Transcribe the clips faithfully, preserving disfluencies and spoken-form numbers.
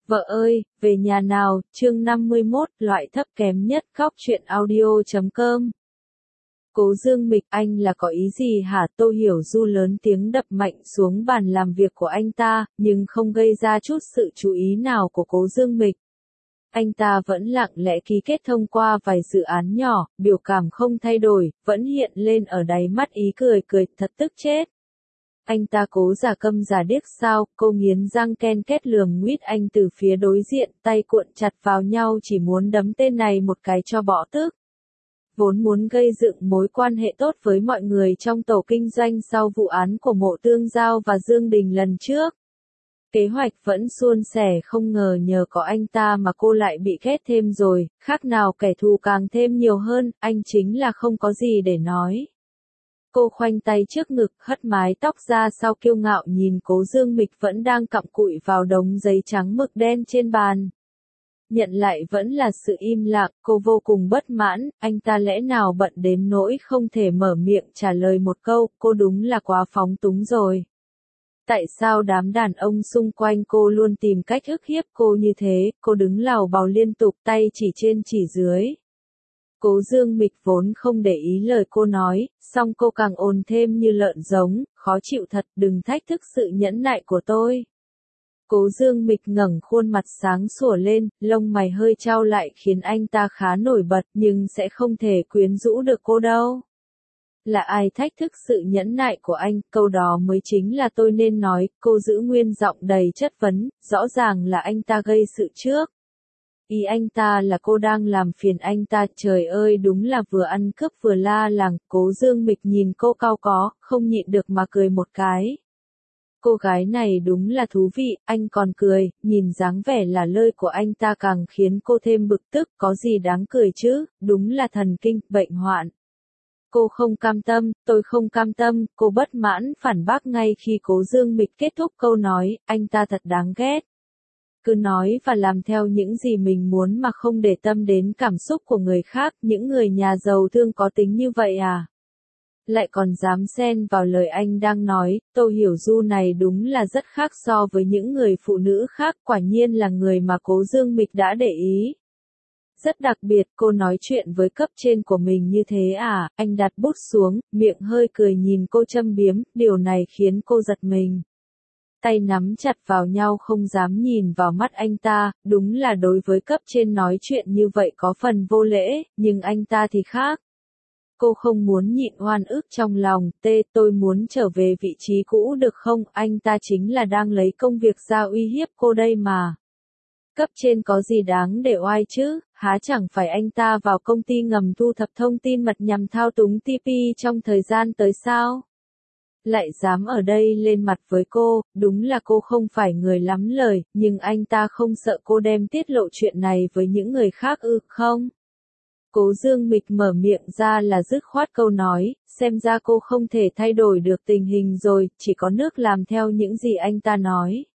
Vợ ơi, về nhà nào, chương năm mươi mốt, loại thấp kém nhất, khóc chuyện audio chấm com. Cố Dương Mịch, anh là có ý gì hả? Tô Hiểu Du lớn tiếng đập mạnh xuống bàn làm việc của anh ta, nhưng không gây ra chút sự chú ý nào của Cố Dương Mịch. Anh ta vẫn lặng lẽ ký kết thông qua vài dự án nhỏ, biểu cảm không thay đổi, vẫn hiện lên ở đáy mắt ý cười cười, thật tức chết. Anh ta cố giả câm giả điếc sao? Cô nghiến răng ken két lườm nguýt anh từ phía đối diện, tay cuộn chặt vào nhau chỉ muốn đấm tên này một cái cho bỏ tức. Vốn muốn gây dựng mối quan hệ tốt với mọi người trong tổ kinh doanh sau vụ án của Mộ Tương Giao và Dương Đình lần trước. Kế hoạch vẫn suôn sẻ, không ngờ nhờ có anh ta mà cô lại bị ghét thêm rồi, khác nào kẻ thù càng thêm nhiều hơn, anh chính là không có gì để nói. Cô khoanh tay trước ngực, hất mái tóc ra sau kiêu ngạo nhìn Cố Dương Mịch vẫn đang cặm cụi vào đống giấy trắng mực đen trên bàn. Nhận lại vẫn là sự im lặng, cô vô cùng bất mãn, anh ta lẽ nào bận đến nỗi không thể mở miệng trả lời một câu, cô đúng là quá phóng túng rồi. Tại sao đám đàn ông xung quanh cô luôn tìm cách ức hiếp cô như thế? Cô đứng lảo bào liên tục, tay chỉ trên chỉ dưới. Cố Dương Mịch vốn không để ý lời cô nói, song cô càng ồn thêm như lợn giống, khó chịu thật, đừng thách thức sự nhẫn nại của tôi. Cố Dương Mịch ngẩng khuôn mặt sáng sủa lên, lông mày hơi chau lại khiến anh ta khá nổi bật, nhưng sẽ không thể quyến rũ được cô đâu. Là ai thách thức sự nhẫn nại của anh? Câu đó mới chính là tôi nên nói. Cô giữ nguyên giọng đầy chất vấn, rõ ràng là anh ta gây sự trước. Ý anh ta là cô đang làm phiền anh ta, trời ơi đúng là vừa ăn cướp vừa la làng. Cố Dương Mịch nhìn cô cau có, không nhịn được mà cười một cái. Cô gái này đúng là thú vị, anh còn cười, nhìn dáng vẻ là lơi của anh ta càng khiến cô thêm bực tức, có gì đáng cười chứ, đúng là thần kinh, bệnh hoạn. Cô không cam tâm, tôi không cam tâm, cô bất mãn phản bác ngay khi Cố Dương Mịch kết thúc câu nói, anh ta thật đáng ghét. Cứ nói và làm theo những gì mình muốn mà không để tâm đến cảm xúc của người khác, những người nhà giàu thương có tính như vậy à? Lại còn dám xen vào lời anh đang nói, Tô Hiểu Du này đúng là rất khác so với những người phụ nữ khác, quả nhiên là người mà Cố Dương Mịch đã để ý. Rất đặc biệt, cô nói chuyện với cấp trên của mình như thế à? Anh đặt bút xuống, miệng hơi cười nhìn cô châm biếm, điều này khiến cô giật mình. Tay nắm chặt vào nhau không dám nhìn vào mắt anh ta, đúng là đối với cấp trên nói chuyện như vậy có phần vô lễ, nhưng anh ta thì khác. Cô không muốn nhịn oan ức trong lòng, tê tôi muốn trở về vị trí cũ được không? Anh ta chính là đang lấy công việc ra uy hiếp cô đây mà. Cấp trên có gì đáng để oai chứ, há chẳng phải anh ta vào công ty ngầm thu thập thông tin mật nhằm thao túng tê pê trong thời gian tới sao? Lại dám ở đây lên mặt với cô, đúng là cô không phải người lắm lời, nhưng anh ta không sợ cô đem tiết lộ chuyện này với những người khác ư, không? Cố Dương Mịch mở miệng ra là dứt khoát câu nói, xem ra cô không thể thay đổi được tình hình rồi, chỉ có nước làm theo những gì anh ta nói.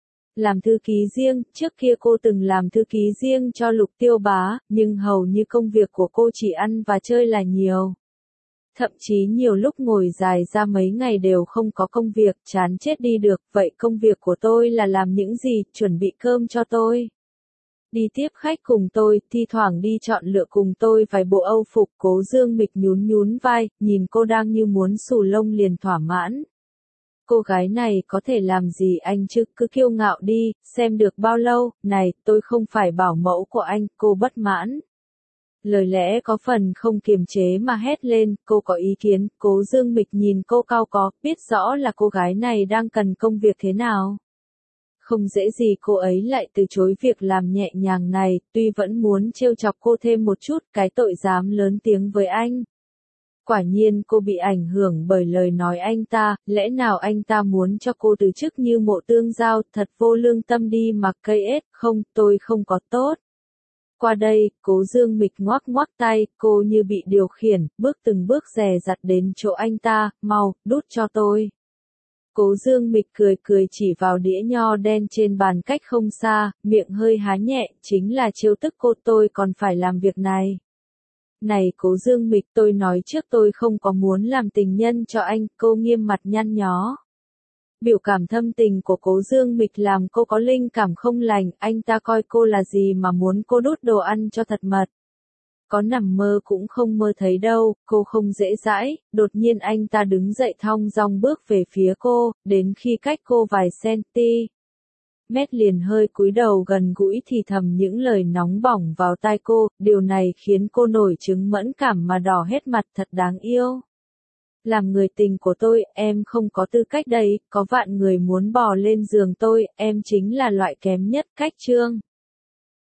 Làm thư ký riêng, trước kia cô từng làm thư ký riêng cho Lục Tiêu Bá, nhưng hầu như công việc của cô chỉ ăn và chơi là nhiều. Thậm chí nhiều lúc ngồi dài ra mấy ngày đều không có công việc, chán chết đi được, vậy công việc của tôi là làm những gì, chuẩn bị cơm cho tôi. Đi tiếp khách cùng tôi, thi thoảng đi chọn lựa cùng tôi vài bộ âu phục. Cố Dương Mịch nhún nhún vai, nhìn cô đang như muốn xù lông liền thỏa mãn. Cô gái này có thể làm gì anh chứ, cứ kiêu ngạo đi, xem được bao lâu, này, tôi không phải bảo mẫu của anh, cô bất mãn. Lời lẽ có phần không kiềm chế mà hét lên, cô có ý kiến. Cố Dương Mịch nhìn cô cau có, biết rõ là cô gái này đang cần công việc thế nào. Không dễ gì cô ấy lại từ chối việc làm nhẹ nhàng này, tuy vẫn muốn trêu chọc cô thêm một chút, cái tội dám lớn tiếng với anh. Quả nhiên cô bị ảnh hưởng bởi lời nói anh ta, lẽ nào anh ta muốn cho cô từ chức như Mộ Tương Giao, thật vô lương tâm đi mặc cây ết, không, tôi không có tốt. Qua đây, Cố Dương Mịch ngoắc ngoắc tay, cô như bị điều khiển, bước từng bước dè dặt đến chỗ anh ta, mau, đút cho tôi. Cố Dương Mịch cười cười chỉ vào đĩa nho đen trên bàn cách không xa, miệng hơi há nhẹ, chính là trêu tức cô, tôi còn phải làm việc này. Này Cố Dương Mịch, tôi nói trước tôi không có muốn làm tình nhân cho anh, cô nghiêm mặt nhăn nhó. Biểu cảm thâm tình của Cố Dương Mịch làm cô có linh cảm không lành, anh ta coi cô là gì mà muốn cô đút đồ ăn cho thật mật. Có nằm mơ cũng không mơ thấy đâu, cô không dễ dãi, đột nhiên anh ta đứng dậy thong dong bước về phía cô, đến khi cách cô vài centi mét liền hơi cúi đầu gần gũi thì thầm những lời nóng bỏng vào tai cô, điều này khiến cô nổi chứng mẫn cảm mà đỏ hết mặt, thật đáng yêu. Làm người tình của tôi, em không có tư cách đấy, có vạn người muốn bò lên giường tôi, em chính là loại kém nhất, cách chương.